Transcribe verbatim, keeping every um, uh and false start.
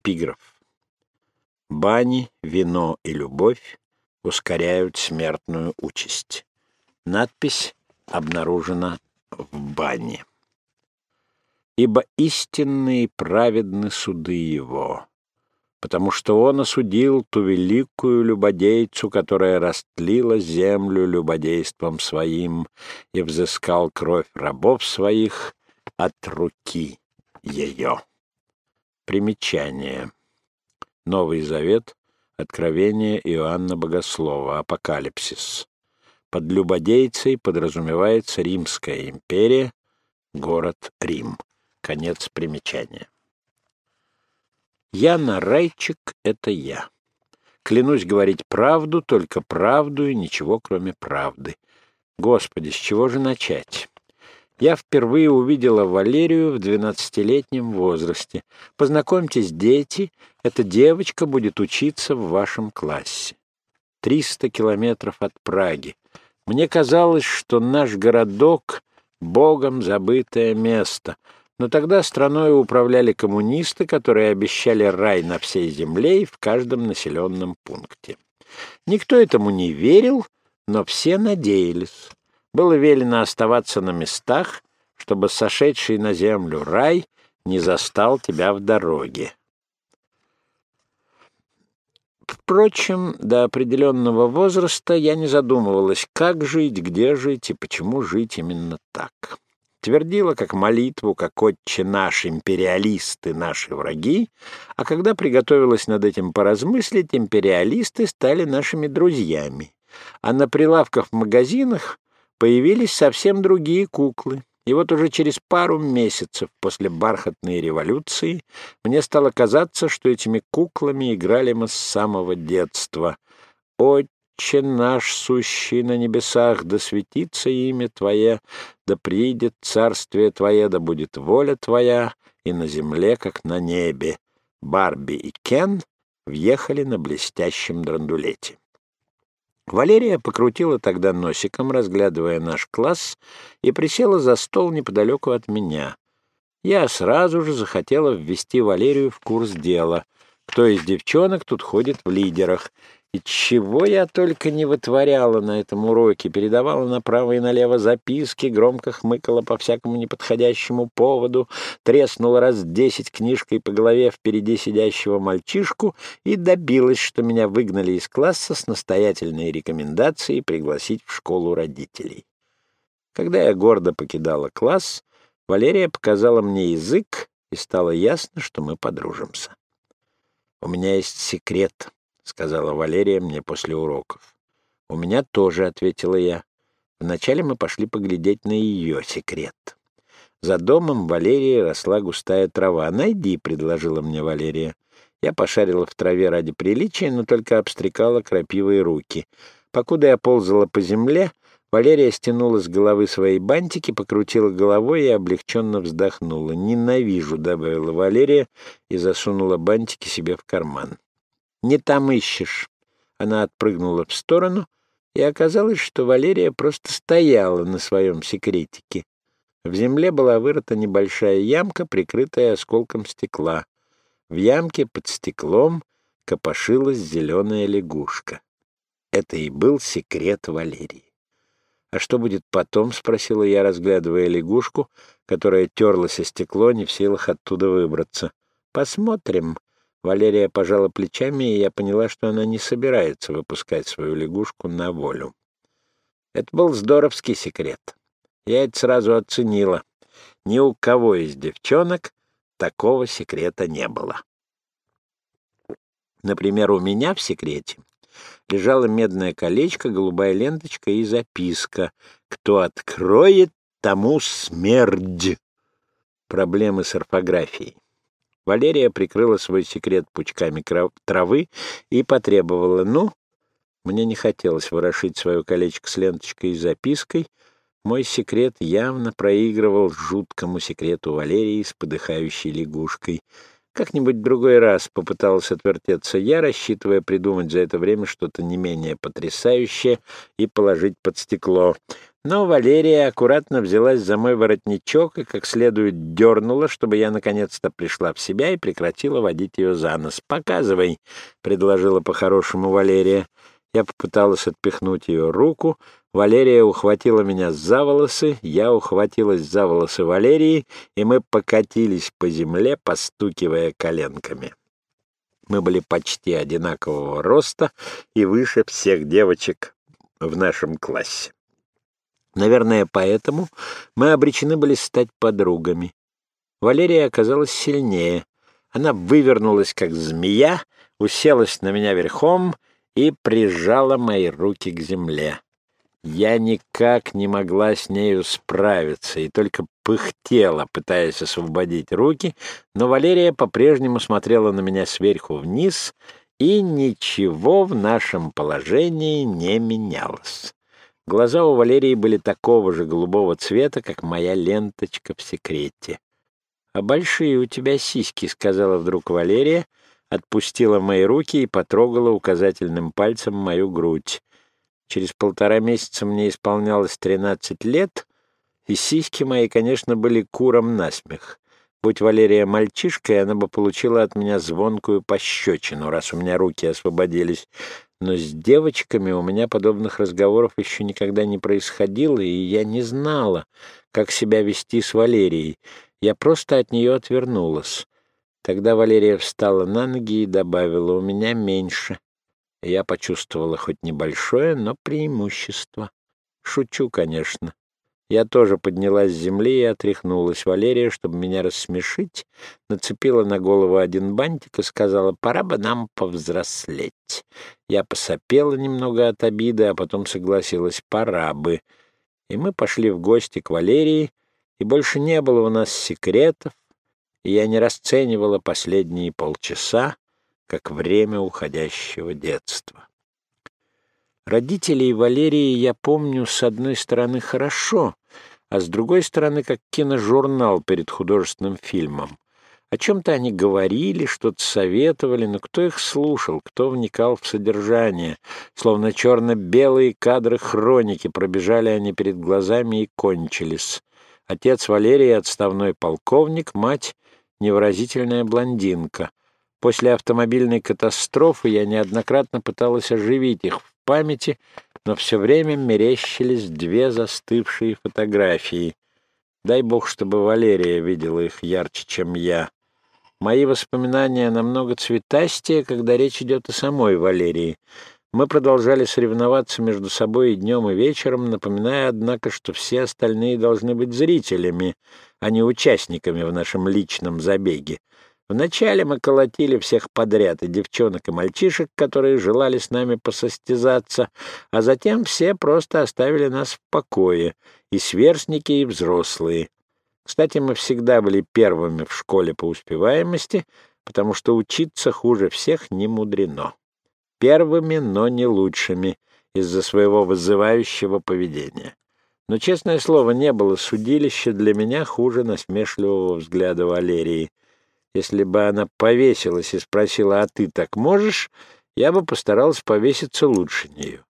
Эпиграф. Бани, вино и любовь ускоряют смертную участь. Надпись обнаружена в бане. Ибо истинные праведны суды его, потому что он осудил ту великую любодейцу, которая растлила землю любодейством своим и взыскал кровь рабов своих от руки ее. Примечание. Новый Завет, Откровение Иоанна Богослова, Апокалипсис. Под любодейцей подразумевается Римская империя, город Рим. Конец примечания. Яна Райчик — это я. Клянусь говорить правду, только правду и ничего, кроме правды. Господи, с чего же начать? Я впервые увидела Валерию в двенадцатилетнем возрасте. Познакомьтесь, дети, эта девочка будет учиться в вашем классе. Триста километров от Праги. Мне казалось, что наш городок — богом забытое место. Но тогда страной управляли коммунисты, которые обещали рай на всей земле и в каждом населенном пункте. Никто этому не верил, но все надеялись. Было велено оставаться на местах, чтобы сошедший на землю рай не застал тебя в дороге. Впрочем, до определенного возраста я не задумывалась, как жить, где жить и почему жить именно так. Твердила как молитву, как «Отче наш, империалисты, наши враги», а когда приготовилась над этим поразмыслить, империалисты стали нашими друзьями, а на прилавках в магазинах появились совсем другие куклы. И вот уже через пару месяцев после бархатной революции мне стало казаться, что этими куклами играли мы с самого детства. «Отче наш, сущий на небесах, да светится имя Твое, да приидет царствие Твое, да будет воля Твоя, и на земле, как на небе». Барби и Кен въехали на блестящем драндулете. Валерия покрутила тогда носиком, разглядывая наш класс, и присела за стол неподалеку от меня. Я сразу же захотела ввести Валерию в курс дела. Кто из девчонок тут ходит в лидерах? И чего я только не вытворяла на этом уроке, передавала направо и налево записки, громко хмыкала по всякому неподходящему поводу, треснула раз десять книжкой по голове впереди сидящего мальчишку и добилась, что меня выгнали из класса с настоятельной рекомендацией пригласить в школу родителей. Когда я гордо покидала класс, Валерия показала мне язык, и стало ясно, что мы подружимся. «У меня есть секрет», — сказала Валерия мне после уроков. «У меня тоже», — ответила я. Вначале мы пошли поглядеть на ее секрет. За домом Валерии росла густая трава. «Найди», — предложила мне Валерия. Я пошарила в траве ради приличия, но только обстрекала крапивой руки. Покуда я ползала по земле, Валерия стянула с головы свои бантики, покрутила головой и облегченно вздохнула. «Ненавижу», — добавила Валерия и засунула бантики себе в карман. «Не там ищешь». Она отпрыгнула в сторону, и оказалось, что Валерия просто стояла на своем секретике. В земле была вырыта небольшая ямка, прикрытая осколком стекла. В ямке под стеклом копошилась зеленая лягушка. Это и был секрет Валерии. «А что будет потом?» — спросила я, разглядывая лягушку, которая терлась о стекло, не в силах оттуда выбраться. «Посмотрим». Валерия пожала плечами, и я поняла, что она не собирается выпускать свою лягушку на волю. Это был здоровский секрет. Я это сразу оценила. Ни у кого из девчонок такого секрета не было. Например, у меня в секрете лежало медное колечко, голубая ленточка и записка: «Кто откроет, тому смерть». Проблемы с орфографией. Валерия прикрыла свой секрет пучками травы и потребовала: «Ну?» Мне не хотелось ворошить свое колечко с ленточкой и запиской. Мой секрет явно проигрывал жуткому секрету Валерии с подыхающей лягушкой. Как-нибудь в другой раз попыталась отвертеться я, рассчитывая придумать за это время что-то не менее потрясающее и положить под стекло. Но Валерия аккуратно взялась за мой воротничок и как следует дернула, чтобы я наконец-то пришла в себя и прекратила водить ее за нос. «Показывай», — предложила по-хорошему Валерия. Я попыталась отпихнуть ее руку. Валерия ухватила меня за волосы, я ухватилась за волосы Валерии, и мы покатились по земле, постукивая коленками. Мы были почти одинакового роста и выше всех девочек в нашем классе. Наверное, поэтому мы обречены были стать подругами. Валерия оказалась сильнее. Она вывернулась, как змея, уселась на меня верхом и прижала мои руки к земле. Я никак не могла с нею справиться и только пыхтела, пытаясь освободить руки, но Валерия по-прежнему смотрела на меня сверху вниз, и ничего в нашем положении не менялось. Глаза у Валерии были такого же голубого цвета, как моя ленточка в секрете. «А большие у тебя сиськи», — сказала вдруг Валерия, отпустила мои руки и потрогала указательным пальцем мою грудь. Через полтора месяца мне исполнялось тринадцать лет, и сиськи мои, конечно, были куром насмех. Будь Валерия мальчишкой, она бы получила от меня звонкую пощечину, раз у меня руки освободились. Но с девочками у меня подобных разговоров еще никогда не происходило, и я не знала, как себя вести с Валерией. Я просто от нее отвернулась. Тогда Валерия встала на ноги и добавила: «У меня меньше». Я почувствовала хоть небольшое, но преимущество. Шучу, конечно. Я тоже поднялась с земли и отряхнулась. Валерия, чтобы меня рассмешить, нацепила на голову один бантик и сказала: «Пора бы нам повзрослеть». Я посопела немного от обиды, а потом согласилась: «Пора бы». И мы пошли в гости к Валерии, и больше не было у нас секретов, и я не расценивала последние полчаса как время уходящего детства. Родителей Валерии я помню, с одной стороны, хорошо, а с другой стороны, как киножурнал перед художественным фильмом. О чем-то они говорили, что-то советовали, но кто их слушал, кто вникал в содержание? Словно черно-белые кадры хроники, пробежали они перед глазами и кончились. Отец Валерии — отставной полковник, мать — невыразительная блондинка. После автомобильной катастрофы я неоднократно пыталась оживить их в памяти, но все время мерещились две застывшие фотографии. Дай бог, чтобы Валерия видела их ярче, чем я. Мои воспоминания намного цветастее, когда речь идет о самой Валерии. Мы продолжали соревноваться между собой и днем, и вечером, напоминая, однако, что все остальные должны быть зрителями, а не участниками в нашем личном забеге. Вначале мы колотили всех подряд, и девчонок, и мальчишек, которые желали с нами посостязаться, а затем все просто оставили нас в покое, и сверстники, и взрослые. Кстати, мы всегда были первыми в школе по успеваемости, потому что учиться хуже всех не мудрено. Первыми, но не лучшими, из-за своего вызывающего поведения. Но, честное слово, не было судилища для меня хуже насмешливого взгляда Валерии. Если бы она повесилась и спросила: «А ты так можешь?», я бы постарался повеситься лучше нее.